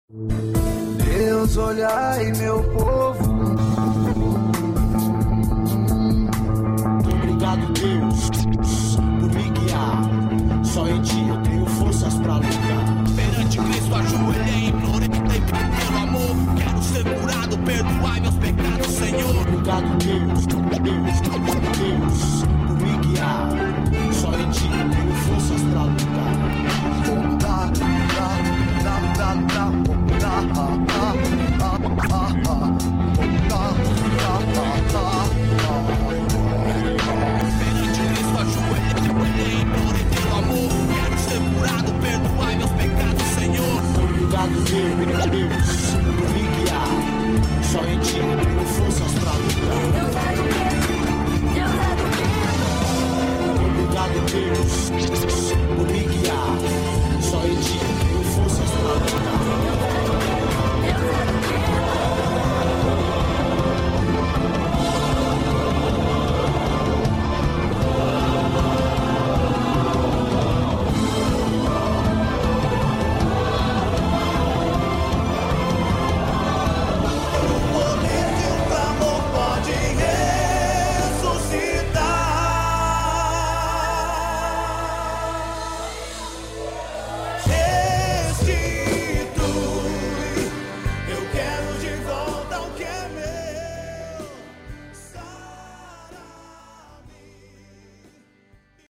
Deus, olhai, meu povo. Obrigado, Deus, por me guiar. Só em ti eu tenho forças pra lutar. Perante Cristo ajoelhei, implorei pelo amor. Quero ser curado, perdoai meus pecados, Senhor. Obrigado, Deus, por me guiar. Só em ti eu tenho forças pra lutar. Perante Cristo ajoelhei, implorei pelo amor. Quero ser curado, perdoai meus pecados, Senhor. Obrigado, Deus, por me guiar. Só em ti eu tenho forças pra lutar. Obrigado, Deus,